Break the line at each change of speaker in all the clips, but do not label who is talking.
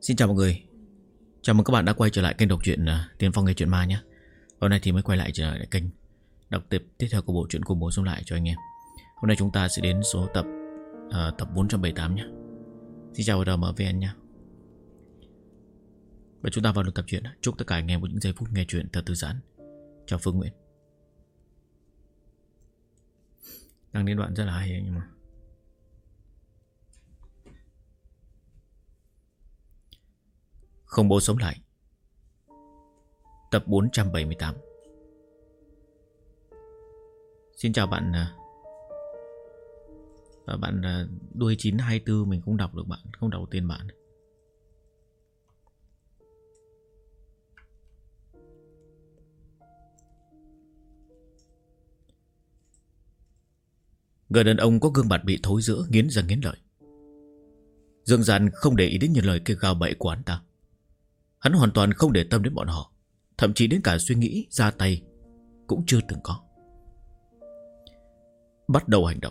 Xin chào mọi người. Chào mừng các bạn đã quay trở lại kênh đọc truyện Tiền Phong Nghe Truyện Ma nhé. Hôm nay thì mới quay lại trở lại kênh đọc tiếp theo của bộ truyện cùng bổ sung lại cho anh em. Hôm nay chúng ta sẽ đến số tập 478 nhé. Xin chào RMVN nhé. Và chúng ta vào được tập truyện. Chúc tất cả anh em có những giây phút nghe truyện thật thư giãn. Chào Phương Nguyễn. Đang đến đoạn rất là hay nhưng mà Không bố sống lại. Tập 478. Xin chào bạn bạn đuôi 924. Mình không đọc được bạn, không đọc tên bạn. Người đàn ông có gương mặt bị thối rữa, nghiến răng nghiến lợi. Dương Gian không để ý đến những lời kêu gào bậy của hắn ta. Hắn hoàn toàn không để tâm đến bọn họ, thậm chí đến cả suy nghĩ ra tay cũng chưa từng có. Bắt đầu hành động.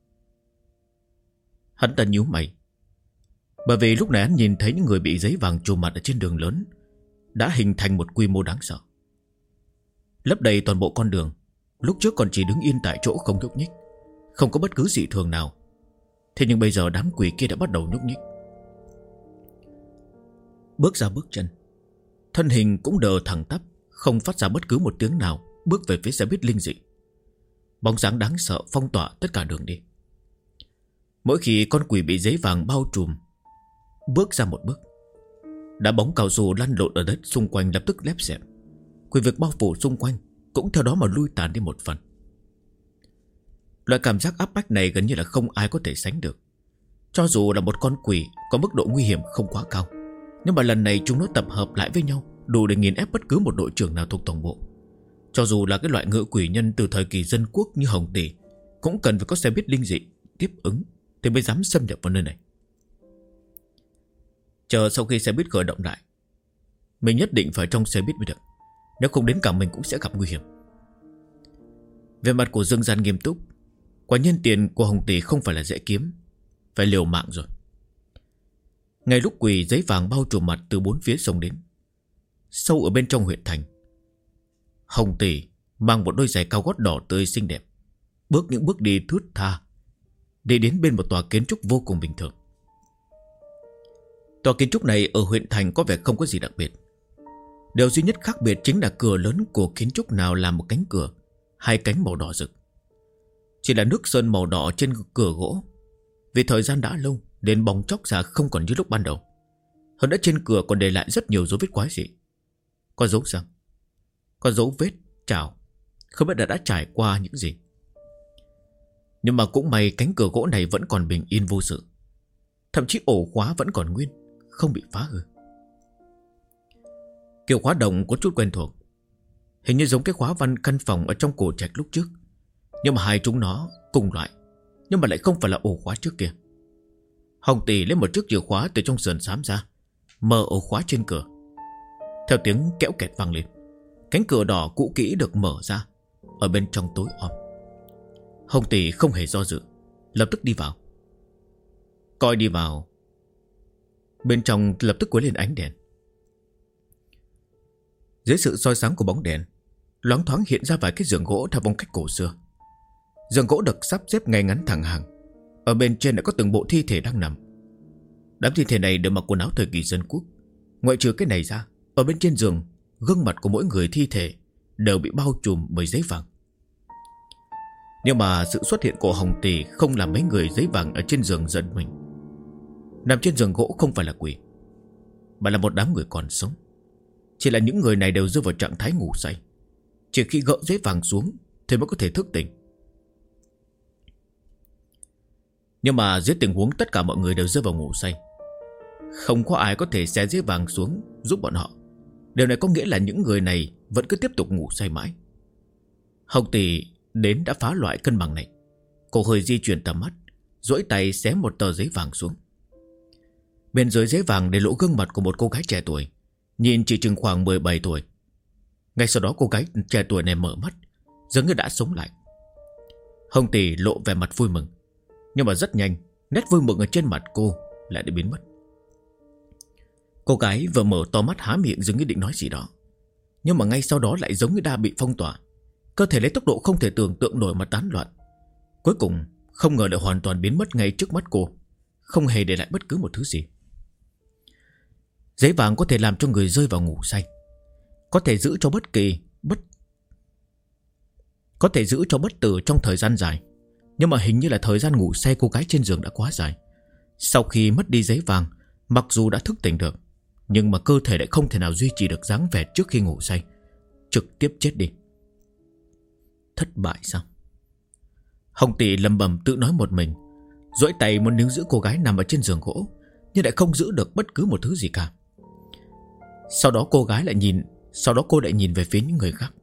Hắn ta nhíu mày, bởi vì lúc này hắn nhìn thấy những người bị giấy vàng trùm mặt ở trên đường lớn đã hình thành một quy mô đáng sợ, lấp đầy toàn bộ con đường. Lúc trước còn chỉ đứng yên tại chỗ không nhúc nhích, không có bất cứ dị thường nào. Thế nhưng bây giờ đám quỷ kia đã bắt đầu nhúc nhích. Bước ra bước chân, thân hình cũng đờ thẳng tắp, không phát ra bất cứ một tiếng nào, bước về phía xe buýt linh dị. Bóng dáng đáng sợ phong tỏa tất cả đường đi. Mỗi khi con quỷ bị giấy vàng bao trùm bước ra một bước, đá bóng cao su lăn lộn ở đất xung quanh lập tức lép xẹp. Quỷ vực bao phủ xung quanh cũng theo đó mà lui tàn đi một phần. Loại cảm giác áp bách này gần như là không ai có thể sánh được. Cho dù là một con quỷ có mức độ nguy hiểm không quá cao, nhưng mà lần này chúng nó tập hợp lại với nhau đủ để nghiền ép bất cứ một đội trưởng nào thuộc tổng bộ. Cho dù là cái loại ngựa quỷ nhân từ thời kỳ dân quốc như Hồng Tỷ cũng cần phải có xe buýt linh dị tiếp ứng thì mới dám xâm nhập vào nơi này. Chờ sau khi xe buýt khởi động lại, mình nhất định phải trong xe buýt mới được, nếu không đến cả mình cũng sẽ gặp nguy hiểm. Về mặt của Dương Gian nghiêm túc. Quả nhân tiền của Hồng Tỷ không phải là dễ kiếm, phải liều mạng rồi. Ngay lúc quỷ giấy vàng bao trùm mặt từ bốn phía xông đến, sâu ở bên trong huyện thành, Hồng Tỷ mang một đôi giày cao gót đỏ tươi xinh đẹp, bước những bước đi thướt tha để đến bên một tòa kiến trúc vô cùng bình thường. Tòa kiến trúc này ở huyện thành có vẻ không có gì đặc biệt. Điều duy nhất khác biệt chính là cửa lớn của kiến trúc nào là một cánh cửa, hai cánh màu đỏ rực. Chỉ là nước sơn màu đỏ trên cửa gỗ, vì thời gian đã lâu đến bong chóc ra không còn như lúc ban đầu. Hơn nữa trên cửa còn để lại rất nhiều dấu vết quái dị. Có dấu răng, có dấu vết chảo, không biết đã trải qua những gì. Nhưng mà cũng may cánh cửa gỗ này vẫn còn bình yên vô sự. Thậm chí ổ khóa vẫn còn nguyên, không bị phá hư. Kiểu khóa đồng có chút quen thuộc, hình như giống cái khóa văn căn phòng ở trong cổ trạch lúc trước. Nhưng mà hai chúng nó cùng loại, nhưng mà lại không phải là ổ khóa trước kia. Hồng Tỷ lấy một chiếc chìa khóa từ trong sườn xám ra, mở ổ khóa trên cửa. Theo tiếng kéo kẹt vang lên, cánh cửa đỏ cũ kỹ được mở ra. Ở bên trong tối om, Hồng Tỷ không hề do dự, lập tức đi vào. Coi đi vào, bên trong lập tức quấy lên ánh đèn. Dưới sự soi sáng của bóng đèn, loáng thoáng hiện ra vài cái giường gỗ theo phong cách cổ xưa. Giường gỗ được sắp xếp ngay ngắn thẳng hàng. Ở bên trên đã có từng bộ thi thể đang nằm. Đám thi thể này đều mặc quần áo thời kỳ dân quốc. Ngoại trừ cái này ra, ở bên trên giường, gương mặt của mỗi người thi thể đều bị bao trùm bởi giấy vàng. Nhưng mà sự xuất hiện của Hồng Tỷ không làm mấy người giấy vàng ở trên giường giận mình. Nằm trên giường gỗ không phải là quỷ, mà là một đám người còn sống. Chỉ là những người này đều rơi vào trạng thái ngủ say. Chỉ khi gỡ giấy vàng xuống thì mới có thể thức tỉnh. Nhưng mà dưới tình huống tất cả mọi người đều rơi vào ngủ say, không có ai có thể xé giấy vàng xuống giúp bọn họ. Điều này có nghĩa là những người này vẫn cứ tiếp tục ngủ say mãi. Hồng Tỷ đến đã phá loại cân bằng này. Cô hơi di chuyển tầm mắt, duỗi tay xé một tờ giấy vàng xuống. Bên dưới giấy vàng để lộ gương mặt của một cô gái trẻ tuổi, nhìn chỉ chừng khoảng 17 tuổi. Ngay sau đó cô gái trẻ tuổi này mở mắt, dường như đã sống lại. Hồng Tỷ lộ vẻ mặt vui mừng, nhưng mà rất nhanh, nét vui mừng ở trên mặt cô lại đã biến mất. Cô gái vừa mở to mắt há miệng dường như định nói gì đó, nhưng mà ngay sau đó lại giống như đã bị phong tỏa. Cơ thể lấy tốc độ không thể tưởng tượng nổi mà tán loạn. Cuối cùng không ngờ lại hoàn toàn biến mất ngay trước mắt cô, không hề để lại bất cứ một thứ gì. Giấy vàng có thể làm cho người rơi vào ngủ say, có thể giữ cho bất tử trong thời gian dài. Nhưng mà hình như là thời gian ngủ say cô gái trên giường đã quá dài. Sau khi mất đi giấy vàng, mặc dù đã thức tỉnh được, nhưng mà cơ thể lại không thể nào duy trì được dáng vẻ trước khi ngủ say, trực tiếp chết đi. Thất bại sao? Hồng Tỷ lẩm bẩm tự nói một mình, duỗi tay muốn níu giữ cô gái nằm ở trên giường gỗ, nhưng lại không giữ được bất cứ một thứ gì cả. Sau đó cô lại nhìn về phía những người khác.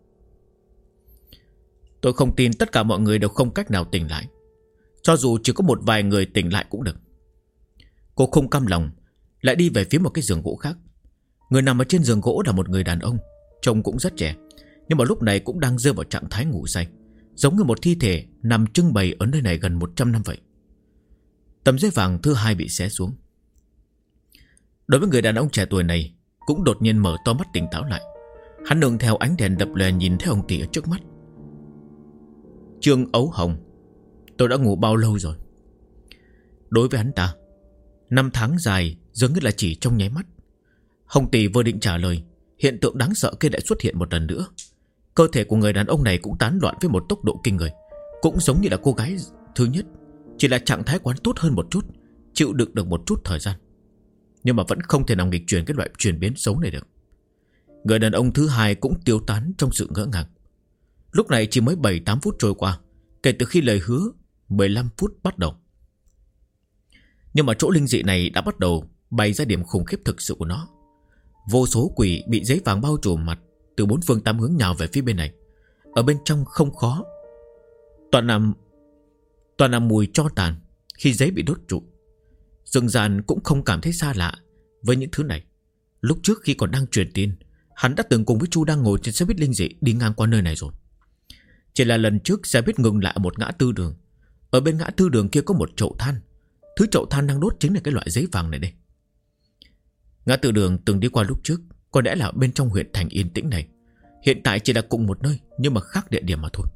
Tôi không tin tất cả mọi người đều không cách nào tỉnh lại. Cho dù chỉ có một vài người tỉnh lại cũng được. Cô không cam lòng, lại đi về phía một cái giường gỗ khác. Người nằm ở trên giường gỗ là một người đàn ông, trông cũng rất trẻ, nhưng mà lúc này cũng đang rơi vào trạng thái ngủ say, giống như một thi thể nằm trưng bày ở nơi này gần 100 năm vậy. Tấm giấy vàng thứ hai bị xé xuống. Đối với người đàn ông trẻ tuổi này, cũng đột nhiên mở to mắt tỉnh táo lại. Hắn nương theo ánh đèn đập lè nhìn thấy Hồng Tỷ ở trước mắt. Trương Ấu Hồng, tôi đã ngủ bao lâu rồi? Đối với hắn ta, 5 tháng dài dường như là chỉ trong nháy mắt. Hồng Tỷ vừa định trả lời, hiện tượng đáng sợ kia lại xuất hiện một lần nữa. Cơ thể của người đàn ông này cũng tán loạn với một tốc độ kinh người, cũng giống như là cô gái thứ nhất, chỉ là trạng thái quán tốt hơn một chút, chịu đựng được một chút thời gian, nhưng mà vẫn không thể nào nghịch chuyển cái loại chuyển biến xấu này được. Người đàn ông thứ hai cũng tiêu tán trong sự ngỡ ngàng. Lúc này chỉ mới 7-8 phút trôi qua kể từ khi lời hứa 15 phút bắt đầu. Nhưng mà chỗ linh dị này đã bắt đầu bày ra điểm khủng khiếp thực sự của nó. Vô số quỷ bị giấy vàng bao trùm mặt, từ 4 phương 8 hướng nhào về phía bên này. Ở bên trong không khó, toàn là mùi tro tàn khi giấy bị đốt trụi. Dương Gian cũng không cảm thấy xa lạ với những thứ này. Lúc trước khi còn đang truyền tin, hắn đã từng cùng với Chu đang ngồi trên xe buýt linh dị đi ngang qua nơi này rồi. Chỉ là lần trước xe buýt ngừng lại ở một ngã tư đường. Ở bên ngã tư đường kia có một chậu than. Thứ chậu than đang đốt chính là cái loại giấy vàng này đây. Ngã tư đường từng đi qua lúc trước có lẽ là bên trong huyện thành yên tĩnh này. Hiện tại chỉ là cùng một nơi, nhưng mà khác địa điểm mà thôi.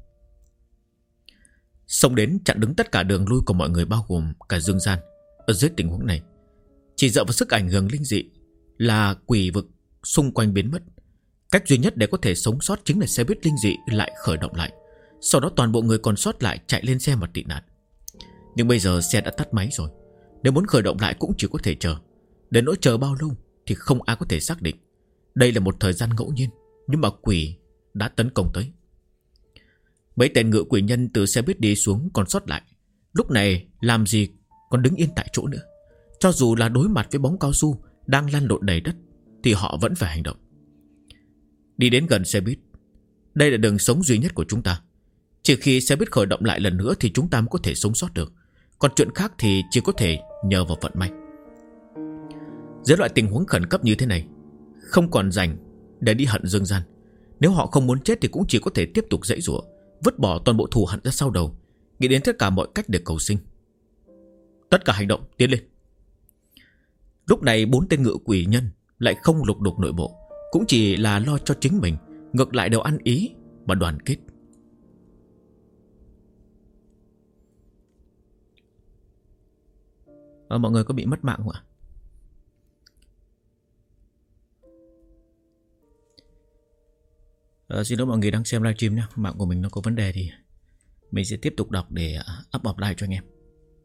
Xông đến chặn đứng tất cả đường lui của mọi người, bao gồm cả Dương Gian. Ở dưới tình huống này, chỉ dựa vào sức ảnh hưởng linh dị là quỷ vực xung quanh biến mất. Cách duy nhất để có thể sống sót chính là xe buýt linh dị lại khởi động lại. Sau đó toàn bộ người còn sót lại chạy lên xe mà tị nạn. Nhưng bây giờ xe đã tắt máy rồi. Nếu muốn khởi động lại cũng chỉ có thể chờ. Đến nỗi chờ bao lâu thì không ai có thể xác định. Đây là một thời gian ngẫu nhiên, nhưng mà quỷ đã tấn công tới. Mấy tên ngựa quỷ nhân từ xe buýt đi xuống còn sót lại, lúc này làm gì còn đứng yên tại chỗ nữa. Cho dù là đối mặt với bóng cao su đang lăn lộn đầy đất thì họ vẫn phải hành động. Đi đến gần xe buýt. Đây là đường sống duy nhất của chúng ta. Chỉ khi xe buýt khởi động lại lần nữa thì chúng ta mới có thể sống sót được. Còn chuyện khác thì chỉ có thể nhờ vào vận may. Dưới loại tình huống khẩn cấp như thế này, không còn rảnh để đi hận Dương Gian. Nếu họ không muốn chết thì cũng chỉ có thể tiếp tục giãy giụa, vứt bỏ toàn bộ thù hận ra sau đầu, nghĩ đến tất cả mọi cách để cầu sinh. Tất cả hành động, tiến lên. Lúc này 4 tên ngựa quỷ nhân lại không lục đục nội bộ, cũng chỉ là lo cho chính mình, ngược lại đều ăn ý và đoàn kết. Mọi người có bị mất mạng không ạ? Xin lỗi mọi người đang xem livestream nhé. Mạng của mình nó có vấn đề thì mình sẽ tiếp tục đọc để up offline cho anh em.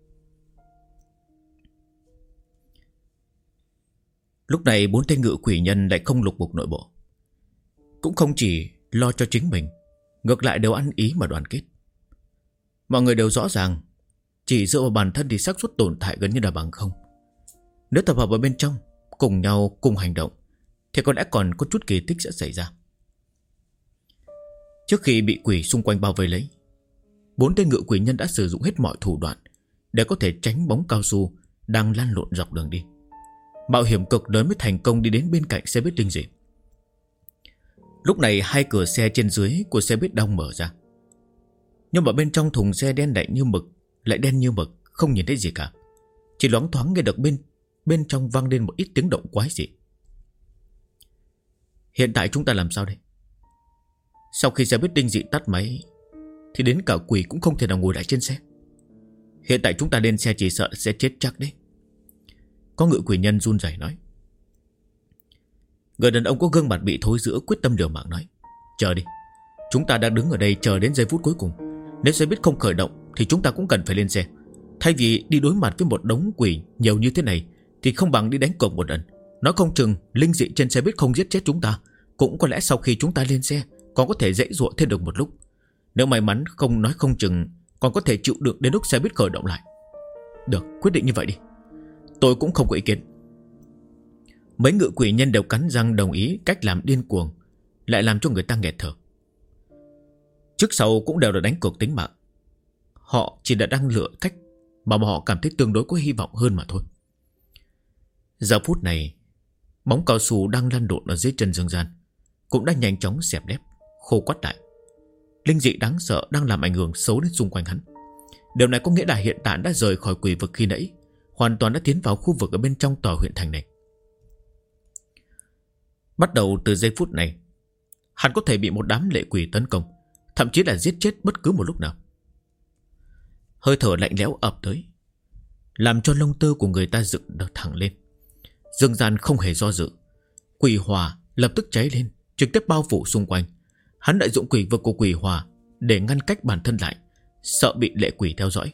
Lúc này 4 tên ngựa quỷ nhân lại không lục bục nội bộ, cũng không chỉ lo cho chính mình, ngược lại đều ăn ý mà đoàn kết. Mọi người đều rõ ràng chỉ dựa vào bản thân thì xác suất tồn tại gần như là bằng không. Nếu tập hợp ở bên trong, cùng nhau cùng hành động, thì có lẽ còn có chút kỳ tích sẽ xảy ra. Trước khi bị quỷ xung quanh bao vây lấy, 4 tên ngựa quỷ nhân đã sử dụng hết mọi thủ đoạn để có thể tránh bóng cao su đang lăn lộn dọc đường đi. Mạo hiểm cực lớn mới thành công đi đến bên cạnh xe buýt linh dị. Lúc này 2 cửa xe trên dưới của xe buýt đang mở ra, nhưng mà bên trong thùng xe đen đen như mực, không nhìn thấy gì cả. Chỉ loáng thoáng nghe được bên trong vang lên một ít tiếng động quái dị. Hiện tại chúng ta làm sao đây? Sau khi xe buýt linh dị tắt máy thì đến cả quỷ cũng không thể nào ngồi lại trên xe. Hiện tại chúng ta lên xe chỉ sợ sẽ chết chắc đấy. Có ngự quỷ nhân run rẩy nói. Người đàn ông có gương mặt bị thối rữa quyết tâm liều mạng nói. Chờ đi, chúng ta đang đứng ở đây chờ đến giây phút cuối cùng. Nếu xe buýt không khởi động thì chúng ta cũng cần phải lên xe. Thay vì đi đối mặt với một đống quỷ nhiều như thế này thì không bằng đi đánh cược một lần. Nói không chừng linh dị trên xe buýt không giết chết chúng ta, cũng có lẽ sau khi chúng ta lên xe còn có thể dễ dụa thêm được một lúc. Nếu may mắn không nói không chừng còn có thể chịu được đến lúc xe buýt khởi động lại. Được, quyết định như vậy đi. Tôi cũng không có ý kiến. Mấy ngự quỷ nhân đều cắn răng đồng ý cách làm điên cuồng, lại làm cho người ta nghẹt thở. Trước sau cũng đều được đánh cược tính mạng. Họ chỉ đã đang lựa cách mà họ cảm thấy tương đối có hy vọng hơn mà thôi. Giờ phút này, bóng cao su đang lăn lộn ở dưới chân Dương Gian cũng đã nhanh chóng xẹp lép, khô quắt lại. Linh dị đáng sợ đang làm ảnh hưởng xấu đến xung quanh hắn. Điều này có nghĩa là hiện tại đã rời khỏi quỷ vực khi nãy, hoàn toàn đã tiến vào khu vực ở bên trong tòa huyện thành này. Bắt đầu từ giây phút này, hắn có thể bị một đám lệ quỷ tấn công, thậm chí là giết chết bất cứ một lúc nào. Hơi thở lạnh lẽo ập tới, làm cho lông tơ của người ta dựng được thẳng lên. Dương Gian không hề do dự, quỷ hỏa lập tức cháy lên, trực tiếp bao phủ xung quanh. Hắn lợi dụng quỷ vực của quỷ hỏa để ngăn cách bản thân lại, sợ bị lệ quỷ theo dõi.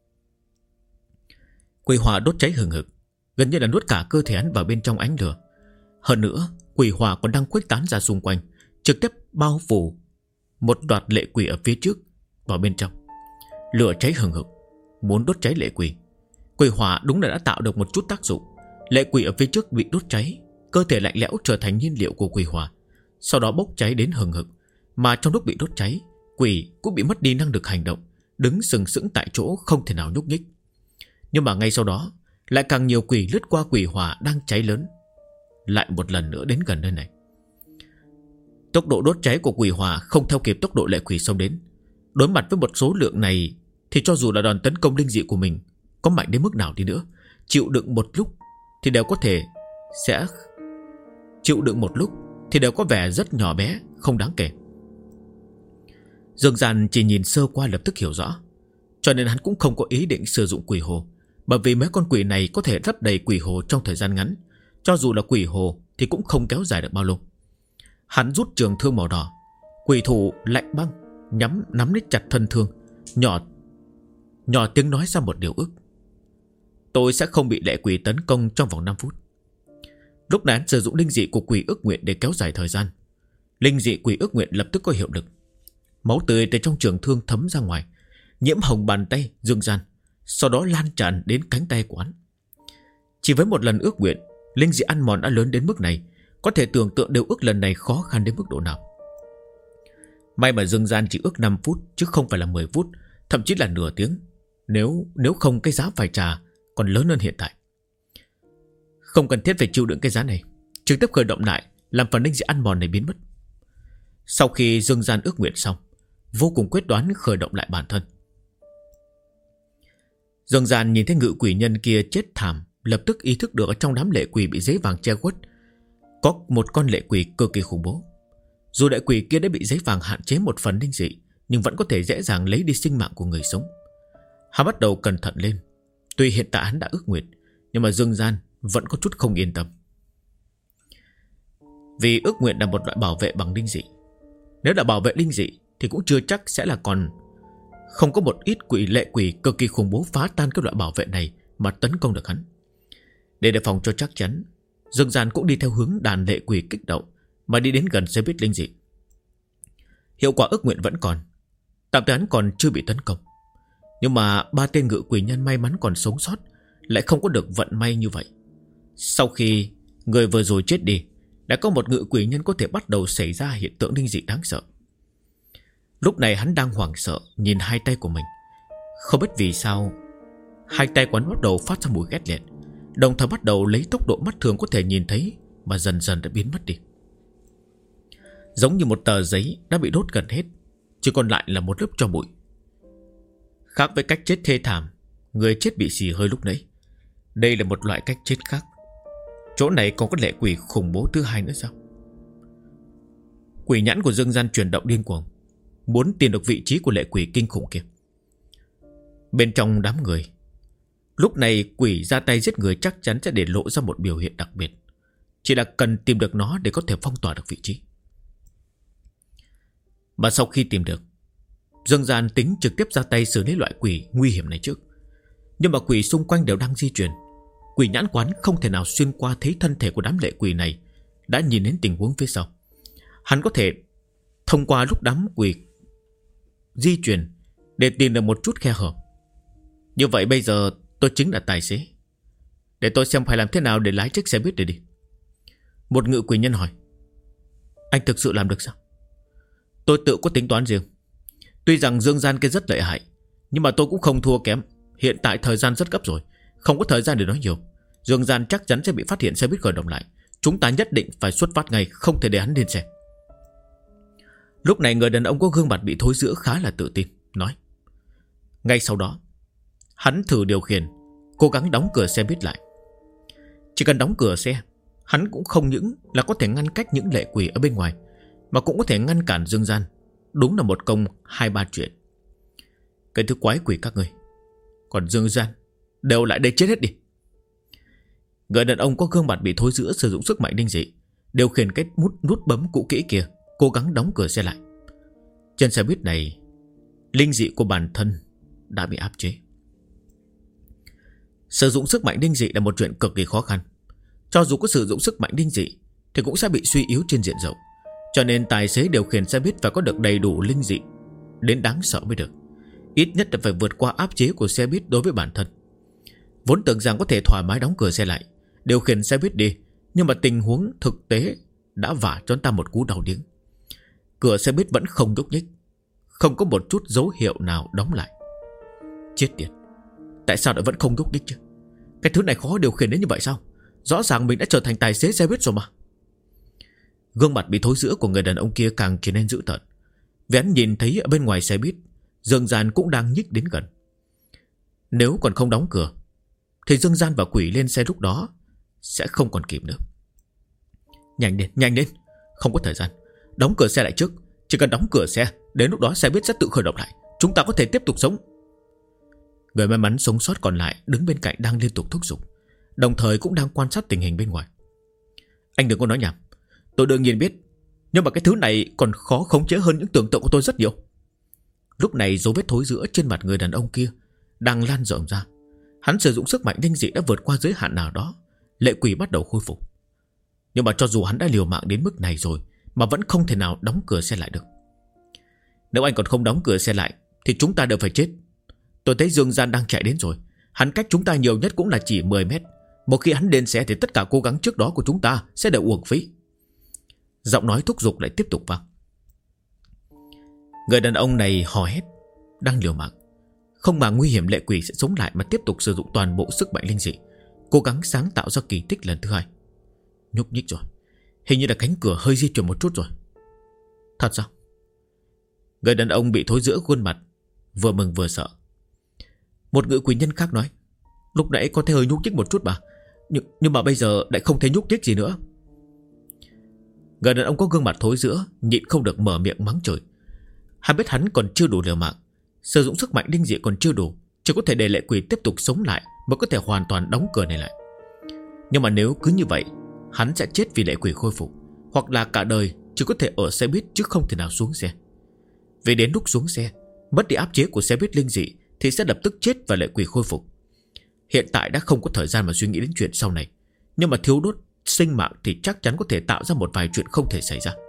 Quỷ hỏa đốt cháy hừng hực, gần như là nuốt cả cơ thể hắn vào bên trong ánh lửa. Hơn nữa, quỷ hỏa còn đang khuếch tán ra xung quanh, trực tiếp bao phủ một loạt lệ quỷ ở phía trước vào bên trong. Lửa cháy hừng hực, muốn đốt cháy lệ quỷ. Quỷ hỏa đúng là đã tạo được một chút tác dụng. Lệ quỷ ở phía trước bị đốt cháy, cơ thể lạnh lẽo trở thành nhiên liệu của quỷ hỏa, sau đó bốc cháy đến hừng hực. Mà trong lúc bị đốt cháy, quỷ cũng bị mất đi năng lực hành động, đứng sừng sững tại chỗ không thể nào nhúc nhích. Nhưng mà ngay sau đó, lại càng nhiều quỷ lướt qua quỷ hỏa đang cháy lớn, lại một lần nữa đến gần nơi này. Tốc độ đốt cháy của quỷ hỏa không theo kịp tốc độ lệ quỷ xông đến. Đối mặt với một số lượng này thì cho dù là đòn tấn công linh dị của mình có mạnh đến mức nào đi nữa, chịu đựng một lúc thì đều có vẻ rất nhỏ bé, không đáng kể. Dương Gian chỉ nhìn sơ qua lập tức hiểu rõ, cho nên hắn cũng không có ý định sử dụng quỷ hồ, bởi vì mấy con quỷ này có thể lấp đầy quỷ hồ trong thời gian ngắn. Cho dù là quỷ hồ thì cũng không kéo dài được bao lâu. Hắn rút trường thương màu đỏ, quỷ thủ lạnh băng nắm lấy chặt thân thương, nhỏ tiếng nói ra một điều ước: tôi sẽ không bị lệ quỷ tấn công trong vòng 5 phút. Lúc này hắn sử dụng linh dị của quỷ ước nguyện để kéo dài thời gian. Linh dị quỷ ước nguyện lập tức có hiệu lực. Máu tươi từ trong trường thương thấm ra ngoài, nhiễm hồng bàn tay Dương Gian, sau đó lan tràn đến cánh tay của hắn. Chỉ với một lần ước nguyện, linh dị ăn mòn đã lớn đến mức này, có thể tưởng tượng điều ước lần này khó khăn đến mức độ nào. May mà Dương Gian chỉ ước 5 phút chứ không phải là 10 phút, thậm chí là nửa tiếng. Nếu không cái giá phải trả còn lớn hơn hiện tại. Không cần thiết phải chịu đựng cái giá này, trực tiếp khởi động lại, làm phần linh dị ăn mòn này biến mất. Sau khi Dương Gian ước nguyện xong, vô cùng quyết đoán khởi động lại bản thân. Dương Gian nhìn thấy ngự quỷ nhân kia chết thảm, lập tức ý thức được ở trong đám lệ quỷ bị giấy vàng che khuất có một con lệ quỷ cực kỳ khủng bố. Dù lệ quỷ kia đã bị giấy vàng hạn chế một phần linh dị, nhưng vẫn có thể dễ dàng lấy đi sinh mạng của người sống. Hắn bắt đầu cẩn thận lên. Tuy hiện tại hắn đã ước nguyện, nhưng mà Dương Gian vẫn có chút không yên tâm. Vì ước nguyện là một loại bảo vệ bằng linh dị. Nếu là bảo vệ linh dị thì cũng chưa chắc sẽ là còn không có một ít lệ quỷ cực kỳ khủng bố phá tan cái loại bảo vệ này mà tấn công được hắn. Để đề phòng cho chắc chắn, Dương Gian cũng đi theo hướng đàn lệ quỷ kích động mà đi đến gần xe buýt linh dị. Hiệu quả ước nguyện vẫn còn, tạm thời hắn còn chưa bị tấn công. Nhưng mà 3 tên ngự quỷ nhân may mắn còn sống sót lại không có được vận may như vậy. Sau khi người vừa rồi chết đi, đã có một ngự quỷ nhân có thể bắt đầu xảy ra hiện tượng linh dị đáng sợ. Lúc này hắn đang hoảng sợ nhìn hai tay của mình. Không biết vì sao hai tay của hắn bắt đầu phát ra mùi ghét liệt, đồng thời bắt đầu lấy tốc độ mắt thường có thể nhìn thấy mà dần dần đã biến mất đi. Giống như một tờ giấy đã bị đốt gần hết, chỉ còn lại là một lớp tro bụi. Khác với cách chết thê thảm người chết bị xì hơi lúc nãy, đây là một loại cách chết khác. Chỗ này còn có lệ quỷ khủng bố thứ hai nữa sao? Quỷ nhãn của Dương Gian chuyển động điên cuồng, muốn tìm được vị trí của lệ quỷ kinh khủng kia. Bên trong đám người, lúc này quỷ ra tay giết người chắc chắn sẽ để lộ ra một biểu hiện đặc biệt. Chỉ là cần tìm được nó để có thể phong tỏa được vị trí. Mà sau khi tìm được, Dương Gian tính trực tiếp ra tay xử lý loại quỷ nguy hiểm này trước. Nhưng mà quỷ xung quanh đều đang di chuyển. Quỷ nhãn quán không thể nào xuyên qua thấy thân thể của đám lệ quỷ này đã nhìn đến tình huống phía sau. Hắn có thể thông qua lúc đám quỷ di chuyển để tìm được một chút khe hở. Như vậy bây giờ tôi chính là tài xế. Để tôi xem phải làm thế nào để lái chiếc xe buýt để đi. Một ngự quỷ nhân hỏi. Anh thực sự làm được sao? Tôi tự có tính toán riêng. Tuy rằng Dương Gian kia rất lợi hại, nhưng mà tôi cũng không thua kém. Hiện tại thời gian rất gấp rồi, không có thời gian để nói nhiều. Dương Gian chắc chắn sẽ bị phát hiện xe buýt khởi động lại. Chúng ta nhất định phải xuất phát ngay, không thể để hắn lên xe. Lúc này người đàn ông có gương mặt bị thối rữa khá là tự tin, nói. Ngay sau đó, hắn thử điều khiển, cố gắng đóng cửa xe buýt lại. Chỉ cần đóng cửa xe, hắn cũng không những là có thể ngăn cách những lệ quỷ ở bên ngoài, mà cũng có thể ngăn cản Dương Gian. Đúng là một công hai ba chuyện. Cái thứ quái quỷ các người, còn Dương Gian đều lại đây chết hết đi. Người đàn ông có gương mặt bị thối rữa sử dụng sức mạnh linh dị, điều khiển cái nút bấm cũ kỹ kia, cố gắng đóng cửa xe lại. Trên xe buýt này, linh dị của bản thân đã bị áp chế. Sử dụng sức mạnh linh dị là một chuyện cực kỳ khó khăn. Cho dù có sử dụng sức mạnh linh dị thì cũng sẽ bị suy yếu trên diện rộng. Cho nên tài xế điều khiển xe buýt phải có được đầy đủ linh dị đến đáng sợ mới được. Ít nhất là phải vượt qua áp chế của xe buýt đối với bản thân. Vốn tưởng rằng có thể thoải mái đóng cửa xe lại, điều khiển xe buýt đi, nhưng mà tình huống thực tế đã vả cho ta một cú đau điếng. Cửa xe buýt vẫn không nhúc nhích, không có một chút dấu hiệu nào đóng lại. Chết tiệt, tại sao lại vẫn không nhúc nhích chứ? Cái thứ này khó điều khiển đến như vậy sao? Rõ ràng mình đã trở thành tài xế xe buýt rồi mà. Gương mặt bị thối rữa của người đàn ông kia càng trở nên dữ tợn. Vì hắn nhìn thấy ở bên ngoài xe buýt, Dương Gian cũng đang nhích đến gần. Nếu còn không đóng cửa thì Dương Gian và quỷ lên xe lúc đó sẽ không còn kịp nữa. Nhanh lên, không có thời gian. Đóng cửa xe lại trước. Chỉ cần đóng cửa xe, đến lúc đó xe buýt sẽ tự khởi động lại. Chúng ta có thể tiếp tục sống. Người may mắn sống sót còn lại đứng bên cạnh đang liên tục thúc giục, đồng thời cũng đang quan sát tình hình bên ngoài. Anh đừng có nói nhảm, tôi đương nhiên biết, nhưng mà cái thứ này còn khó khống chế hơn những tưởng tượng của tôi rất nhiều. Lúc này dấu vết thối rữa trên mặt người đàn ông kia đang lan rộng ra. Hắn sử dụng sức mạnh linh dị đã vượt qua giới hạn nào đó, lệ quỷ bắt đầu khôi phục. Nhưng mà cho dù hắn đã liều mạng đến mức này rồi mà vẫn không thể nào đóng cửa xe lại được. Nếu anh còn không đóng cửa xe lại thì chúng ta đều phải chết. Tôi thấy Dương Gian đang chạy đến rồi. Hắn cách chúng ta nhiều nhất cũng là chỉ 10 mét. Một khi hắn lên xe thì tất cả cố gắng trước đó của chúng ta sẽ đều uổng phí. Giọng nói thúc giục lại tiếp tục vang. Người đàn ông này hò hét, đang liều mạng, không mà nguy hiểm lệ quỷ sẽ sống lại mà tiếp tục sử dụng toàn bộ sức mạnh linh dị, cố gắng sáng tạo ra kỳ tích lần thứ hai. Nhúc nhích rồi, hình như là cánh cửa hơi di chuyển một chút rồi. Thật sao? Người đàn ông bị thối rữa khuôn mặt vừa mừng vừa sợ. Một ngự quỷ nhân khác nói, lúc nãy có thể hơi nhúc nhích một chút mà, nhưng mà bây giờ lại không thấy nhúc nhích gì nữa. Người đàn ông có gương mặt thối rữa nhịn không được mở miệng mắng chửi. Hắn biết hắn còn chưa đủ liều mạng, sử dụng sức mạnh linh dị còn chưa đủ, chỉ có thể để lệ quỷ tiếp tục sống lại mới có thể hoàn toàn đóng cửa này lại. Nhưng mà nếu cứ như vậy, hắn sẽ chết vì lệ quỷ khôi phục, hoặc là cả đời chỉ có thể ở xe buýt chứ không thể nào xuống xe. Vì đến lúc xuống xe, mất đi áp chế của xe buýt linh dị thì sẽ lập tức chết và lệ quỷ khôi phục. Hiện tại đã không có thời gian mà suy nghĩ đến chuyện sau này, nhưng mà thiếu đốt sinh mạng thì chắc chắn có thể tạo ra một vài chuyện không thể xảy ra.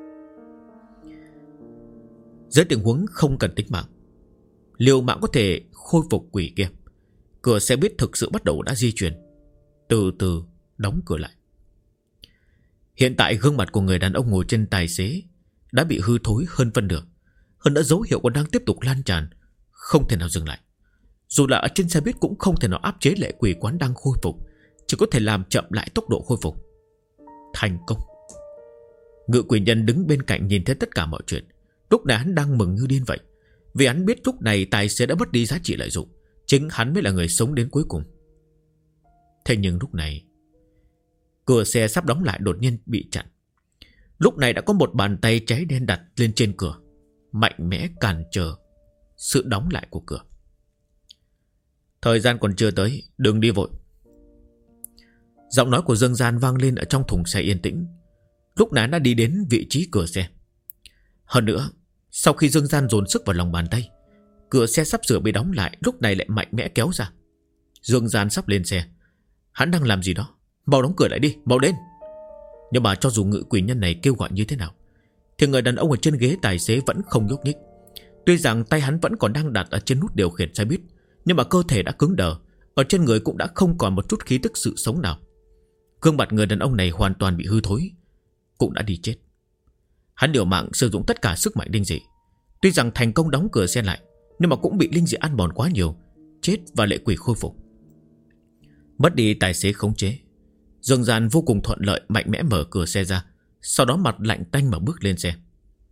Dưới tình huống không cần tính mạng, liều mạng có thể khôi phục quỷ kia, cửa xe buýt thực sự bắt đầu đã di chuyển, từ từ đóng cửa lại. Hiện tại gương mặt của người đàn ông ngồi trên tài xế đã bị hư thối hơn phân nửa, hơn nữa dấu hiệu còn đang tiếp tục lan tràn, không thể nào dừng lại. Dù là ở trên xe buýt cũng không thể nào áp chế lệ quỷ quán đang khôi phục, chỉ có thể làm chậm lại tốc độ khôi phục. Thành công. Ngự quỷ nhân đứng bên cạnh nhìn thấy tất cả mọi chuyện. Lúc này hắn đang mừng như điên vậy, vì hắn biết lúc này tài xế đã mất đi giá trị lợi dụng, chính hắn mới là người sống đến cuối cùng. Thế nhưng lúc này cửa xe sắp đóng lại đột nhiên bị chặn. Lúc này đã có một bàn tay cháy đen đặt lên trên cửa, mạnh mẽ cản trở sự đóng lại của cửa. Thời gian còn chưa tới, đừng đi vội. Giọng nói của Dương Gian vang lên ở trong thùng xe yên tĩnh. Lúc này đã đi đến vị trí cửa xe. Hơn nữa, sau khi Dương Gian dồn sức vào lòng bàn tay, cửa xe sắp sửa bị đóng lại, lúc này lại mạnh mẽ kéo ra. Dương Gian sắp lên xe. Hắn đang làm gì đó? Mau đóng cửa lại đi, mau lên. Nhưng mà cho dù ngự quỷ nhân này kêu gọi như thế nào, thì người đàn ông ở trên ghế tài xế vẫn không nhúc nhích. Tuy rằng tay hắn vẫn còn đang đặt ở trên nút điều khiển xe buýt, nhưng mà cơ thể đã cứng đờ, ở trên người cũng đã không còn một chút khí tức sự sống nào. Gương mặt người đàn ông này hoàn toàn bị hư thối, cũng đã đi chết. Hắn liều mạng sử dụng tất cả sức mạnh linh dị. Tuy rằng thành công đóng cửa xe lại, nhưng mà cũng bị linh dị ăn mòn quá nhiều, chết và lệ quỷ khôi phục. Mất đi tài xế khống chế, Dương Gian vô cùng thuận lợi mạnh mẽ mở cửa xe ra, sau đó mặt lạnh tanh mà bước lên xe.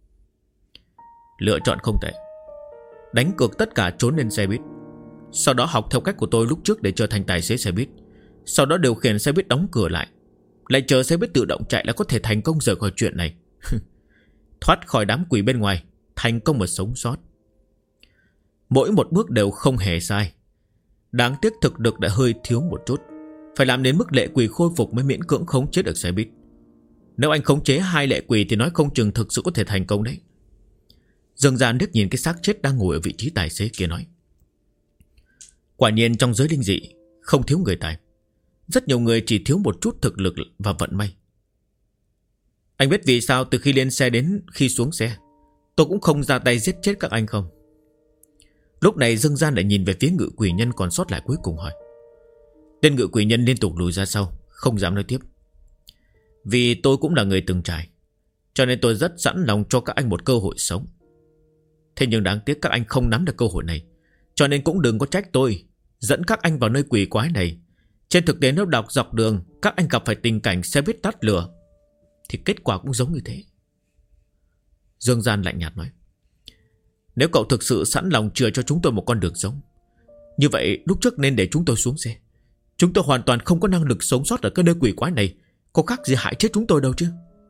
Lựa chọn không tệ. Đánh cược tất cả trốn lên xe buýt, sau đó học theo cách của tôi lúc trước để trở thành tài xế xe buýt, sau đó điều khiển xe buýt đóng cửa lại, lại chờ xe buýt tự động chạy là có thể thành công rời khỏi chuyện này. Thoát khỏi đám quỷ bên ngoài, thành công mà sống sót. Mỗi một bước đều không hề sai. Đáng tiếc thực lực đã hơi thiếu một chút, phải làm đến mức lệ quỷ khôi phục mới miễn cưỡng khống chế được xe buýt. Nếu anh khống chế 2 lệ quỷ thì nói không chừng thực sự có thể thành công đấy. Dương Gian liếc nhìn cái xác chết đang ngồi ở vị trí tài xế kia nói: quả nhiên trong giới linh dị không thiếu người tài, rất nhiều người chỉ thiếu một chút thực lực và vận may. Anh biết vì sao từ khi lên xe đến khi xuống xe tôi cũng không ra tay giết chết các anh không? Lúc này Dương Gian lại nhìn về phía ngự quỷ nhân còn sót lại cuối cùng hỏi. Tên ngự quỷ nhân liên tục lùi ra sau, không dám nói tiếp. Vì tôi cũng là người từng trải, cho nên tôi rất sẵn lòng cho các anh một cơ hội sống. Thế nhưng đáng tiếc các anh không nắm được cơ hội này, cho nên cũng đừng có trách tôi dẫn các anh vào nơi quỷ quái này. Trên thực tế nếu đọc dọc đường các anh gặp phải tình cảnh xe buýt tắt lửa, thì kết quả cũng giống như thế. Dương Gian lạnh nhạt nói: nếu cậu thực sự sẵn lòng chừa cho chúng tôi một con đường sống, như vậy lúc trước nên để chúng tôi xuống xe. Chúng tôi hoàn toàn không có năng lực sống sót ở cái nơi quỷ quái này, có khác gì hại chết chúng tôi đâu chứ.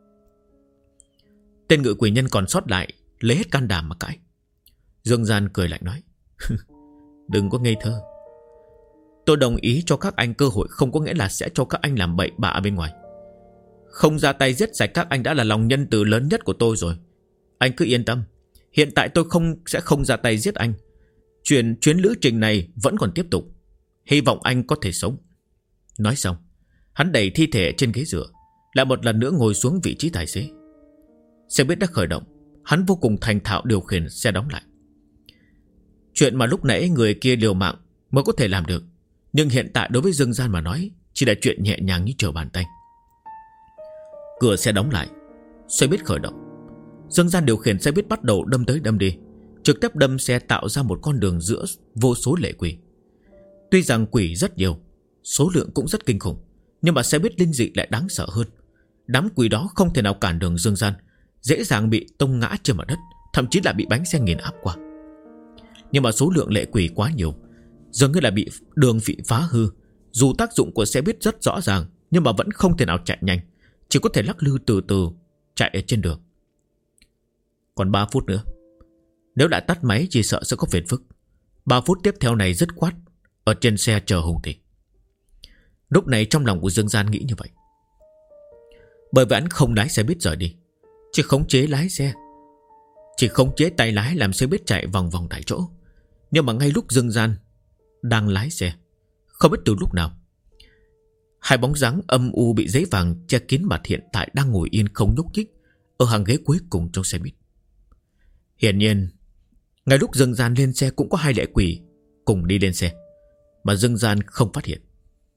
Tên ngự quỷ nhân còn sót lại lấy hết can đảm mà cãi. Dương Gian cười lạnh nói: đừng có ngây thơ. Tôi đồng ý cho các anh cơ hội không có nghĩa là sẽ cho các anh làm bậy bạ bên ngoài. Không ra tay giết sạch các anh đã là lòng nhân từ lớn nhất của tôi rồi. Anh cứ yên tâm, hiện tại tôi sẽ không ra tay giết anh. Chuyến lữ trình này vẫn còn tiếp tục, hy vọng anh có thể sống. Nói xong, hắn đẩy thi thể trên ghế dựa, lại một lần nữa ngồi xuống vị trí tài xế. Xe buýt đã khởi động, hắn vô cùng thành thạo điều khiển xe đóng lại. Chuyện mà lúc nãy người kia liều mạng mới có thể làm được, nhưng hiện tại đối với Dương Gian mà nói chỉ là chuyện nhẹ nhàng như trở bàn tay. Cửa xe đóng lại, xe buýt khởi động. Dương Gian điều khiển xe buýt bắt đầu đâm tới đâm đi, trực tiếp đâm xe tạo ra một con đường giữa vô số lệ quỷ. Tuy rằng quỷ rất nhiều, số lượng cũng rất kinh khủng, nhưng mà xe buýt linh dị lại đáng sợ hơn. Đám quỷ đó không thể nào cản đường Dương Gian, dễ dàng bị tông ngã trên mặt đất, thậm chí là bị bánh xe nghiền áp qua. Nhưng mà số lượng lệ quỷ quá nhiều, dường như là bị đường bị phá hư. Dù tác dụng của xe buýt rất rõ ràng, nhưng mà vẫn không thể nào chạy nhanh, chỉ có thể lắc lư từ từ chạy ở trên đường. Còn 3 phút nữa, nếu đã tắt máy chỉ sợ sẽ có phiền phức. 3 phút tiếp theo này dứt khoát ở trên xe chờ hung thị. Lúc này trong lòng của Dương Gian nghĩ như vậy. Bởi vì anh không lái xe buýt rời đi, chỉ khống chế lái xe, chỉ khống chế tay lái làm xe buýt chạy vòng vòng tại chỗ. Nhưng mà ngay lúc Dương Gian đang lái xe, không biết từ lúc nào, hai bóng dáng âm u bị giấy vàng che kín mặt hiện tại đang ngồi yên không nhúc nhích ở hàng ghế cuối cùng trong xe buýt. Hiển nhiên ngay lúc Dương Gian lên xe cũng có 2 lệ quỷ cùng đi lên xe, mà Dương Gian không phát hiện.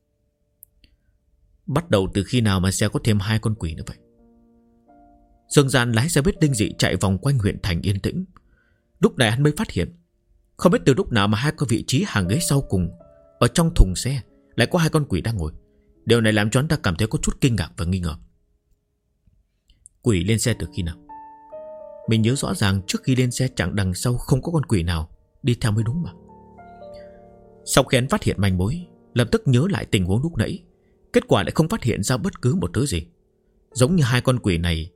Bắt đầu từ khi nào mà xe có thêm 2 con quỷ nữa vậy? Dương Gian lái xe buýt linh dị chạy vòng quanh huyện thành yên tĩnh. Lúc này hắn mới phát hiện, không biết từ lúc nào mà 2 cái vị trí hàng ghế sau cùng ở trong thùng xe lại có 2 con quỷ đang ngồi. Điều này làm cho hắn ta cảm thấy có chút kinh ngạc và nghi ngờ. Quỷ lên xe từ khi nào? Mình nhớ rõ ràng trước khi lên xe chẳng đằng sau không có con quỷ nào đi theo mới đúng mà. Sau khi hắn phát hiện manh mối, lập tức nhớ lại tình huống lúc nãy, kết quả lại không phát hiện ra bất cứ một thứ gì. Giống như 2 con quỷ này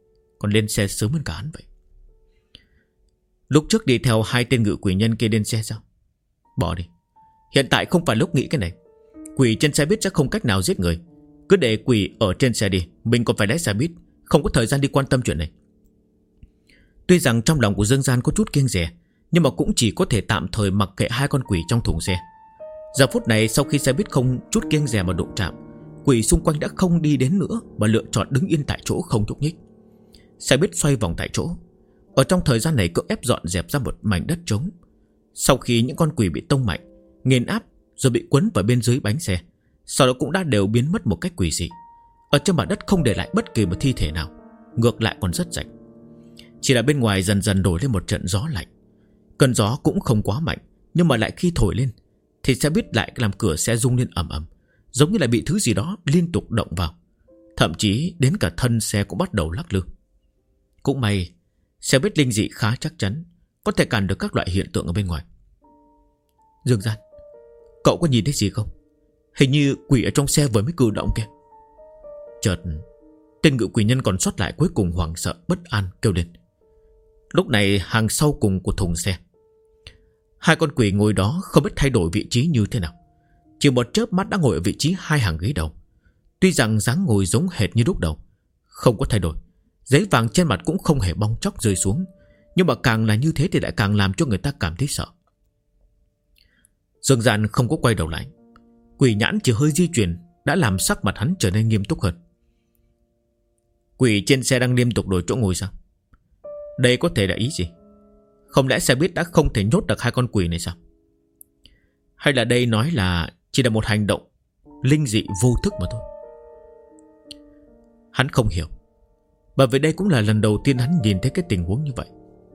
còn lên xe sớm hơn cả hắn vậy. Lúc trước đi theo 2 tên ngự quỷ nhân kia lên xe sao? Bỏ đi. Hiện tại không phải lúc nghĩ cái này. Quỷ trên xe buýt sẽ không cách nào giết người. Cứ để quỷ ở trên xe đi. Mình còn phải lái xe buýt, không có thời gian đi quan tâm chuyện này. Tuy rằng trong lòng của Dương Gian có chút kiêng dè, nhưng mà cũng chỉ có thể tạm thời mặc kệ 2 con quỷ trong thùng xe. Giờ phút này sau khi xe buýt không chút kiêng dè mà đụng chạm, quỷ xung quanh đã không đi đến nữa, mà lựa chọn đứng yên tại chỗ không nhúc nhích. Xe buýt xoay vòng tại chỗ. Ở trong thời gian này cưỡng ép dọn dẹp ra một mảnh đất trống. Sau khi những con quỷ bị tông mạnh, nghiền áp rồi bị quấn vào bên dưới bánh xe, sau đó cũng đã đều biến mất một cách quỷ dị. Ở trên mặt đất không để lại bất kỳ một thi thể nào, ngược lại còn rất rạch. Chỉ là bên ngoài dần dần nổi lên một trận gió lạnh. Cơn gió cũng không quá mạnh, nhưng mà lại khi thổi lên thì xe buýt lại làm cửa xe rung lên ầm ầm, giống như là bị thứ gì đó liên tục động vào. Thậm chí đến cả thân xe cũng bắt đầu lắc lư. Cũng may xe buýt linh dị khá chắc chắn, có thể cản được các loại hiện tượng ở bên ngoài. Dương Gian, cậu có nhìn thấy gì không? Hình như quỷ ở trong xe vừa mới cử động kìa. Chợt tên ngự quỷ nhân còn sót lại cuối cùng hoảng sợ bất an kêu lên. Lúc này hàng sau cùng của thùng xe, 2 con quỷ ngồi đó không biết thay đổi vị trí như thế nào. Chỉ một chớp mắt đã ngồi ở vị trí 2 hàng ghế đầu. Tuy rằng dáng ngồi giống hệt như lúc đầu, không có thay đổi, giấy vàng trên mặt cũng không hề bong chóc rơi xuống, nhưng mà càng là như thế thì lại càng làm cho người ta cảm thấy sợ. Dương Gian không có quay đầu lại. Quỷ nhãn chỉ hơi di chuyển đã làm sắc mặt hắn trở nên nghiêm túc hơn. Quỷ trên xe đang liên tục đổi chỗ ngồi sao? Đây có thể là ý gì? Không lẽ xe buýt đã không thể nhốt được 2 con quỷ này sao? Hay là đây nói là chỉ là một hành động linh dị vô thức mà thôi? Hắn không hiểu, bởi vì đây cũng là lần đầu tiên hắn nhìn thấy cái tình huống như vậy.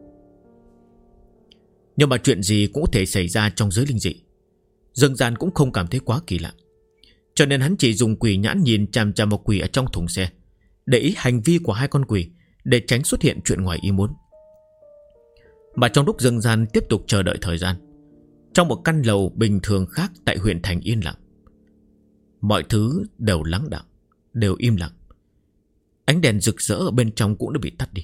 Nhưng mà chuyện gì cũng có thể xảy ra trong giới linh dị, Dương Gian cũng không cảm thấy quá kỳ lạ. Cho nên hắn chỉ dùng quỷ nhãn nhìn chằm chằm vào quỷ ở trong thùng xe, để ý hành vi của 2 con quỷ, để tránh xuất hiện chuyện ngoài ý muốn. Mà trong lúc Dương Gian tiếp tục chờ đợi thời gian, trong một căn lầu bình thường khác tại huyện thành yên lặng. Mọi thứ đều lắng đọng, đều im lặng. Ánh đèn rực rỡ ở bên trong cũng đã bị tắt đi.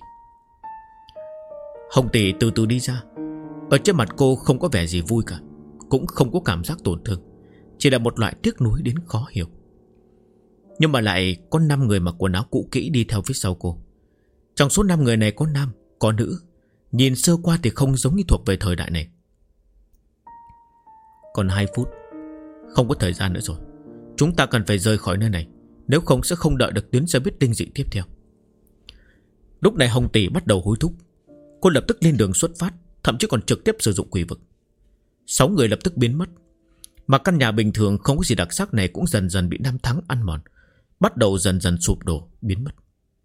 Hồng Tỷ từ từ đi ra. Ở trên mặt cô không có vẻ gì vui cả, cũng không có cảm giác tổn thương, chỉ là một loại tiếc nuối đến khó hiểu. Nhưng mà lại có 5 người mặc quần áo cũ kỹ đi theo phía sau cô. Trong số 5 người này có nam, có nữ. Nhìn sơ qua thì không giống như thuộc về thời đại này. Còn 2 phút, không có thời gian nữa rồi. Chúng ta cần phải rời khỏi nơi này, nếu không sẽ không đợi được tuyến xe buýt linh dị tiếp theo. Lúc này Hồng Tỷ bắt đầu hối thúc. Cô lập tức lên đường xuất phát, thậm chí còn trực tiếp sử dụng quỷ vực. 6 người lập tức biến mất. Mà căn nhà bình thường không có gì đặc sắc này cũng dần dần bị năm tháng ăn mòn, bắt đầu dần dần sụp đổ, biến mất.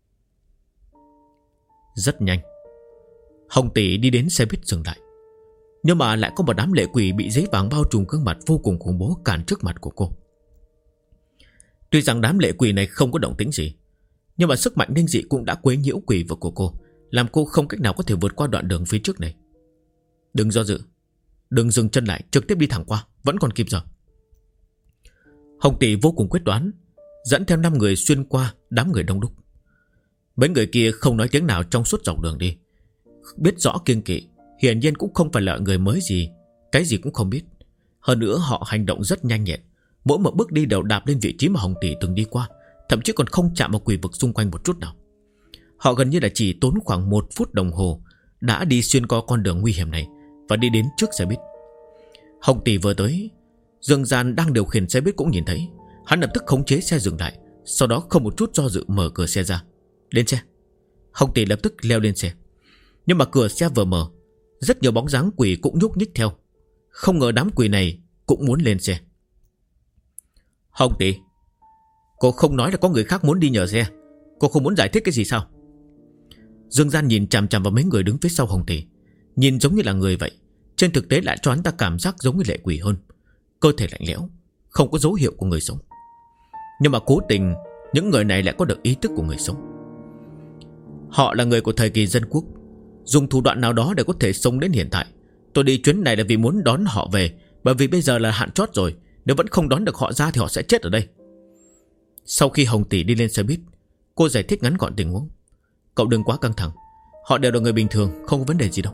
Rất nhanh, Hồng Tỷ đi đến xe buýt dừng lại. Nhưng mà lại có một đám lệ quỷ bị giấy vàng bao trùm gương mặt vô cùng khủng bố cản trước mặt của cô. Tuy rằng đám lệ quỷ này không có động tĩnh gì, nhưng mà sức mạnh linh dị cũng đã quấy nhiễu quỷ vực của cô, làm cô không cách nào có thể vượt qua đoạn đường phía trước này. Đừng do dự, đừng dừng chân lại, trực tiếp đi thẳng qua, vẫn còn kịp giờ. Hồng Tỷ vô cùng quyết đoán, dẫn theo 5 người xuyên qua đám người đông đúc. Mấy người kia không nói tiếng nào trong suốt dọc đường đi, biết rõ kiêng kỵ, hiển nhiên cũng không phải là người mới gì, cái gì cũng không biết. Hơn nữa họ hành động rất nhanh nhẹn, mỗi một bước đi đều đạp lên vị trí mà Hồng Tỷ từng đi qua, thậm chí còn không chạm vào quỷ vực xung quanh một chút nào. Họ gần như là chỉ tốn khoảng 1 phút đồng hồ đã đi xuyên qua con đường nguy hiểm này và đi đến trước xe buýt. Hồng Tỷ vừa tới, Dương Gian đang điều khiển xe buýt cũng nhìn thấy. Hắn lập tức khống chế xe dừng lại, sau đó không một chút do dự mở cửa xe ra. Lên xe. Hồng Tỷ lập tức leo lên xe. Nhưng mà cửa xe vừa mở, rất nhiều bóng dáng quỷ cũng nhúc nhích theo. Không ngờ đám quỷ này cũng muốn lên xe. Hồng Tỷ, cô không nói là có người khác muốn đi nhờ xe, cô không muốn giải thích cái gì sao? Dương Gian nhìn chằm chằm vào mấy người đứng phía sau Hồng Tỷ, nhìn giống như là người vậy, trên thực tế lại cho hắn ta cảm giác giống như lệ quỷ hơn. Cơ thể lạnh lẽo, không có dấu hiệu của người sống. Nhưng mà cố tình những người này lại có được ý thức của người sống. Họ là người của thời kỳ dân quốc, dùng thủ đoạn nào đó để có thể sống đến hiện tại. Tôi đi chuyến này là vì muốn đón họ về, bởi vì bây giờ là hạn chót rồi, nếu vẫn không đón được họ ra thì họ sẽ chết ở đây. Sau khi Hồng Tỷ đi lên xe buýt, cô giải thích ngắn gọn tình huống. Cậu đừng quá căng thẳng. Họ đều là người bình thường, không có vấn đề gì đâu.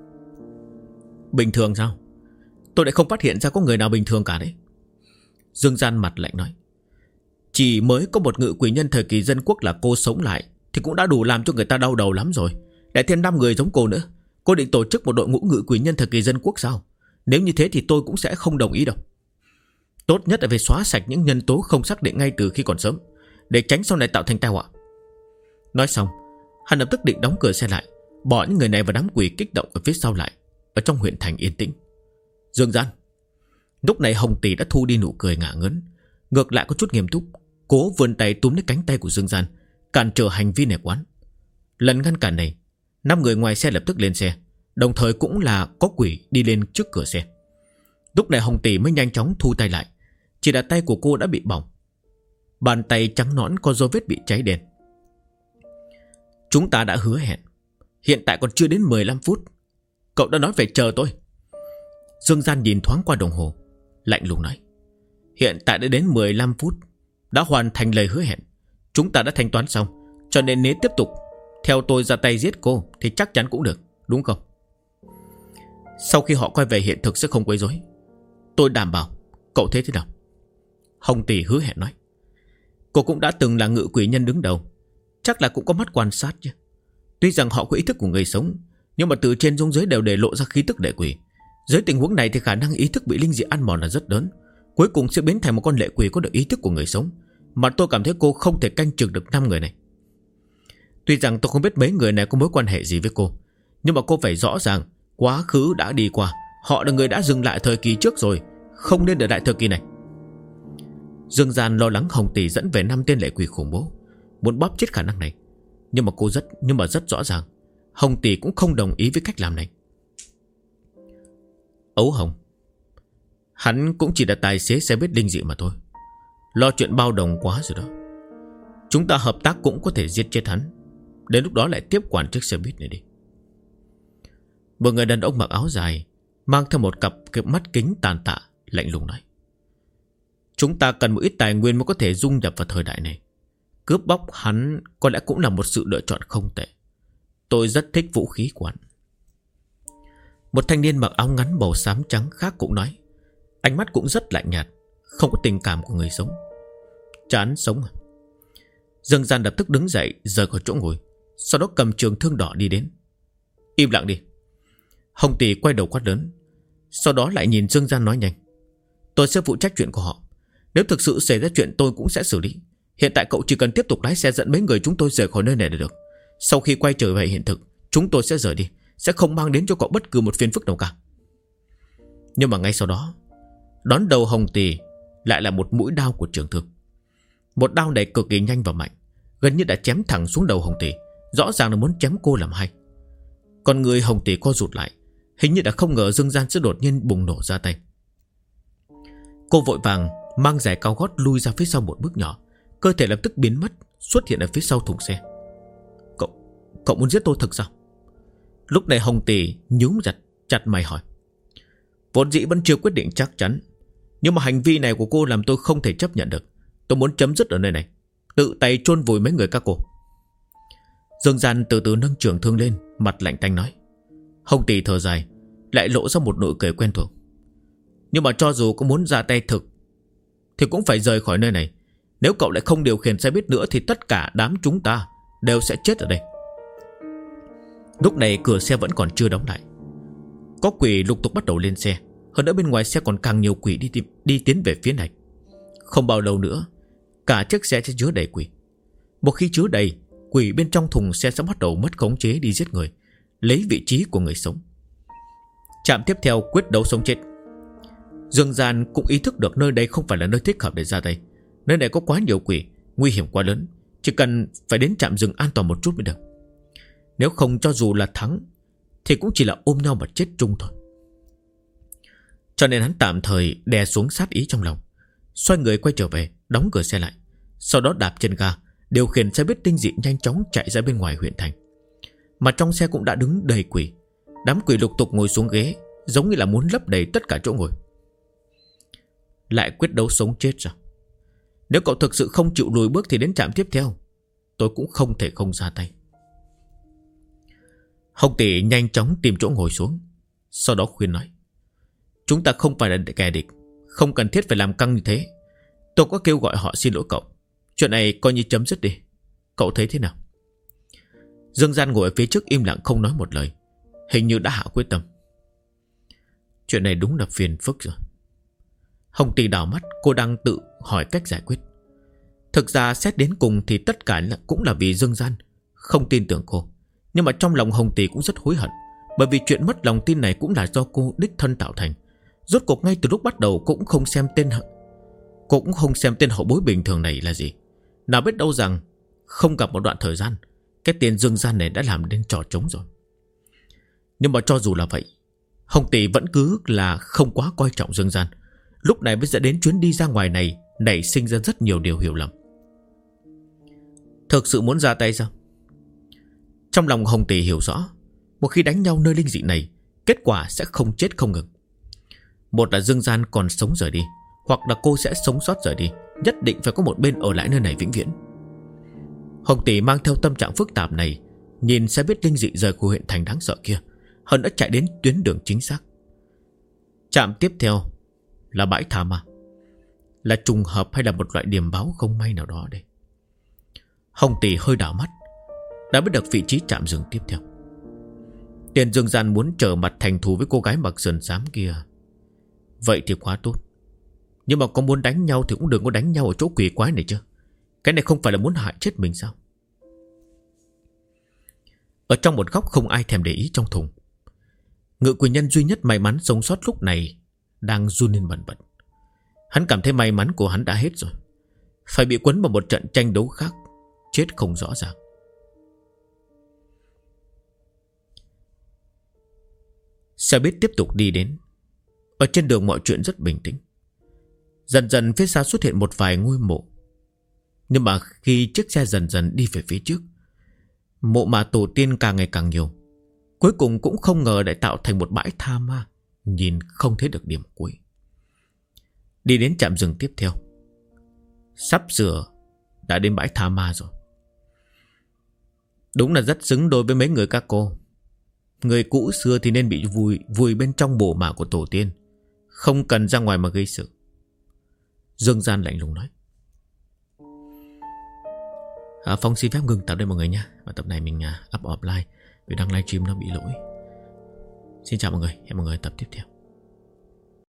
Bình thường sao? Tôi lại không phát hiện ra có người nào bình thường cả đấy. Dương Gian mặt lạnh nói. Chỉ mới có một ngự quỷ nhân thời kỳ dân quốc là cô sống lại thì cũng đã đủ làm cho người ta đau đầu lắm rồi. Lại thêm 5 người giống cô nữa. Cô định tổ chức một đội ngũ ngự quỷ nhân thời kỳ dân quốc sao? Nếu như thế thì tôi cũng sẽ không đồng ý đâu. Tốt nhất là phải xóa sạch những nhân tố không xác định ngay từ khi còn sớm, để tránh sau này tạo thành tai họa. Nói xong, hắn lập tức định đóng cửa xe lại, bỏ những người này vào đám quỷ kích động ở phía sau lại. Ở trong huyện thành yên tĩnh. Dương Gian. Lúc này Hồng Tỷ đã thu đi nụ cười ngả ngớn, ngược lại có chút nghiêm túc, cố vươn tay túm lấy cánh tay của Dương Gian, cản trở hành vi này quán. Lần ngăn cản này, 5 người ngoài xe lập tức lên xe, đồng thời cũng là có quỷ đi lên trước cửa xe. Lúc này Hồng Tỷ mới nhanh chóng thu tay lại. Chỉ là tay của cô đã bị bỏng, bàn tay trắng nõn có dấu vết bị cháy đen. Chúng ta đã hứa hẹn, hiện tại còn chưa đến 15 phút. Cậu đã nói phải chờ tôi. Dương Gian nhìn thoáng qua đồng hồ, lạnh lùng nói. Hiện tại đã đến 15 phút, đã hoàn thành lời hứa hẹn. Chúng ta đã thanh toán xong, cho nên nếu tiếp tục theo tôi ra tay giết cô thì chắc chắn cũng được, đúng không? Sau khi họ quay về hiện thực sẽ không quấy rối. Tôi đảm bảo. Cậu thấy thế nào? Hồng Tỷ hứa hẹn nói. Cô cũng đã từng là ngự quỷ nhân đứng đầu, chắc là cũng có mắt quan sát chứ. Tuy rằng họ có ý thức của người sống, nhưng mà từ trên xuống dưới đều để lộ ra khí tức lệ quỷ. Dưới tình huống này thì khả năng ý thức bị linh dị ăn mòn là rất lớn, cuối cùng sẽ biến thành một con lệ quỷ có được ý thức của người sống. Mà tôi cảm thấy cô không thể canh chừng được 5 người này. Tuy rằng tôi không biết mấy người này có mối quan hệ gì với cô, nhưng mà cô phải rõ ràng quá khứ đã đi qua, họ là người đã dừng lại thời kỳ trước rồi, không nên ở lại thời kỳ này. Dương Gian lo lắng Hồng Tỷ dẫn về 5 tên lệ quỷ khủng bố, muốn bóp chết khả năng này. Nhưng mà rất rõ ràng Hồng Tỷ cũng không đồng ý với cách làm này. Ấu Hồng, hắn cũng chỉ là tài xế xe buýt linh dị mà thôi, lo chuyện bao đồng quá rồi đó. Chúng ta hợp tác cũng có thể giết chết hắn, đến lúc đó lại tiếp quản chiếc xe buýt này đi. Một người đàn ông mặc áo dài, mang theo một cặp mắt kính tàn tạ, lạnh lùng nói. Chúng ta cần một ít tài nguyên mới có thể dung nhập vào thời đại này. Cướp bóc hắn có lẽ cũng là một sự lựa chọn không tệ. Tôi rất thích vũ khí của hắn. Một thanh niên mặc áo ngắn màu xám trắng khác cũng nói, ánh mắt cũng rất lạnh nhạt, không có tình cảm của người sống. Chán sống à? Dương Gian lập tức đứng dậy rời khỏi chỗ ngồi, sau đó cầm trường thương đỏ đi đến. Im lặng đi. Hồng Tỷ quay đầu quát lớn, sau đó lại nhìn Dương Gian nói nhanh. Tôi sẽ phụ trách chuyện của họ. Nếu thực sự xảy ra chuyện tôi cũng sẽ xử lý. Hiện tại cậu chỉ cần tiếp tục lái xe dẫn mấy người chúng tôi rời khỏi nơi này là được. Sau khi quay trở về hiện thực, chúng tôi sẽ rời đi, sẽ không mang đến cho cậu bất cứ một phiền phức nào cả. Nhưng mà ngay sau đó, đón đầu Hồng Tỷ lại là một mũi đao của trường thương. Một đao này cực kỳ nhanh và mạnh, gần như đã chém thẳng xuống đầu Hồng Tỷ, rõ ràng là muốn chém cô làm hai. Còn người Hồng Tỷ co rụt lại, hình như đã không ngờ Dương Gian sẽ đột nhiên bùng nổ ra tay. Cô vội vàng mang giày cao gót lui ra phía sau một bước nhỏ, cơ thể lập tức biến mất, xuất hiện ở phía sau thùng xe. Cậu muốn giết tôi thực sao? Lúc này Hồng Tỷ nhíu chặt mày hỏi. Vốn dĩ vẫn chưa quyết định chắc chắn, nhưng mà hành vi này của cô làm tôi không thể chấp nhận được. Tôi muốn chấm dứt ở nơi này, tự tay chôn vùi mấy người các cô. Dương Gian từ từ nâng trường thương lên, mặt lạnh tanh nói. Hồng Tỷ thở dài, lại lộ ra một nụ cười quen thuộc. Nhưng mà cho dù có muốn ra tay thực thì cũng phải rời khỏi nơi này. Nếu cậu lại không điều khiển xe buýt nữa thì tất cả đám chúng ta đều sẽ chết ở đây. Lúc này cửa xe vẫn còn chưa đóng lại. Có quỷ lục tục bắt đầu lên xe. Hơn nữa bên ngoài xe còn càng nhiều quỷ đi tiến về phía này. Không bao lâu nữa, cả chiếc xe sẽ chứa đầy quỷ. Một khi chứa đầy, quỷ bên trong thùng xe sẽ bắt đầu mất khống chế đi giết người, lấy vị trí của người sống. Trạm tiếp theo quyết đấu sống chết. Dương Gian cũng ý thức được nơi đây không phải là nơi thích hợp để ra tay. Nơi này có quá nhiều quỷ, nguy hiểm quá lớn, chỉ cần phải đến trạm dừng an toàn một chút mới được. Nếu không cho dù là thắng thì cũng chỉ là ôm nhau mà chết chung thôi. Cho nên hắn tạm thời đè xuống sát ý trong lòng, xoay người quay trở về, đóng cửa xe lại, sau đó đạp chân ga, điều khiển xe buýt tinh dị nhanh chóng chạy ra bên ngoài huyện thành. Mà trong xe cũng đã đứng đầy quỷ. Đám quỷ lục tục ngồi xuống ghế, giống như là muốn lấp đầy tất cả chỗ ngồi. Lại quyết đấu sống chết sao? Nếu cậu thực sự không chịu lùi bước thì đến trạm tiếp theo tôi cũng không thể không ra tay. Hồng Tỷ nhanh chóng tìm chỗ ngồi xuống, sau đó khuyên nói: chúng ta không phải là kẻ địch, không cần thiết phải làm căng như thế. Tôi có kêu gọi họ xin lỗi cậu. Chuyện này coi như chấm dứt đi. Cậu thấy thế nào? Dương Gian ngồi ở phía trước im lặng không nói một lời, hình như đã hạ quyết tâm. Chuyện này đúng là phiền phức rồi. Hồng Tỷ đảo mắt, cô đang tự hỏi cách giải quyết. Thực ra xét đến cùng thì tất cả cũng là vì Dương Gian không tin tưởng cô. Nhưng mà trong lòng Hồng Tỷ cũng rất hối hận, bởi vì chuyện mất lòng tin này cũng là do cô đích thân tạo thành. Rốt cuộc ngay từ lúc bắt đầu cô cũng không xem tên hậu bối bình thường này là gì. Nào biết đâu rằng không gặp một đoạn thời gian, cái tên Dương Gian này đã làm đến trò trống rồi. Nhưng mà cho dù là vậy, Hồng Tỷ vẫn cứ là không quá coi trọng Dương Gian. Lúc này mới dẫn đến chuyến đi ra ngoài này nảy sinh ra rất nhiều điều hiểu lầm. Thực sự muốn ra tay sao? Trong lòng Hồng Tỷ hiểu rõ, một khi đánh nhau nơi linh dị này, kết quả sẽ không chết không ngừng. Một là Dương Gian còn sống rời đi, hoặc là cô sẽ sống sót rời đi. Nhất định phải có một bên ở lại nơi này vĩnh viễn. Hồng Tỷ mang theo tâm trạng phức tạp này, nhìn xe buýt linh dị rời khỏi huyện thành đáng sợ kia, hơn đã chạy đến tuyến đường chính xác. Trạm tiếp theo là bãi tha ma. Là trùng hợp hay là một loại điềm báo không may nào đó đây? Hồng Tỷ hơi đảo mắt, đã biết được vị trí trạm dừng tiếp theo. Tiền Dương Gian muốn trở mặt thành thù với cô gái mặc sườn xám kia. Vậy thì quá tốt. Nhưng mà có muốn đánh nhau thì cũng đừng có đánh nhau ở chỗ quỷ quái này chứ. Cái này không phải là muốn hại chết mình sao? Ở trong một góc không ai thèm để ý trong thùng, Ngự Quỷ Nhân duy nhất may mắn sống sót lúc này đang run lên bần bật. Hắn cảm thấy may mắn của hắn đã hết rồi, phải bị quấn vào một trận tranh đấu khác, chết không rõ ràng. Xe buýt tiếp tục đi đến. Ở trên đường mọi chuyện rất bình tĩnh. Dần dần phía xa xuất hiện một vài ngôi mộ. Nhưng mà khi chiếc xe dần dần đi về phía trước, mộ mà tổ tiên càng ngày càng nhiều, cuối cùng cũng không ngờ lại tạo thành một bãi tha ma, nhìn không thấy được điểm cuối. Đi đến trạm dừng tiếp theo, sắp sửa đã đến bãi tha ma rồi. Đúng là rất xứng đôi với mấy người các cô. Người cũ xưa thì nên bị vùi bên trong mộ mả của tổ tiên, không cần ra ngoài mà gây sự. Dương Gian lạnh lùng nói. Phong xin phép ngừng tập đây mọi người nha. Và tập này mình up offline vì đăng livestream nó bị lỗi. Xin chào mọi người, hẹn mọi người tập tiếp theo.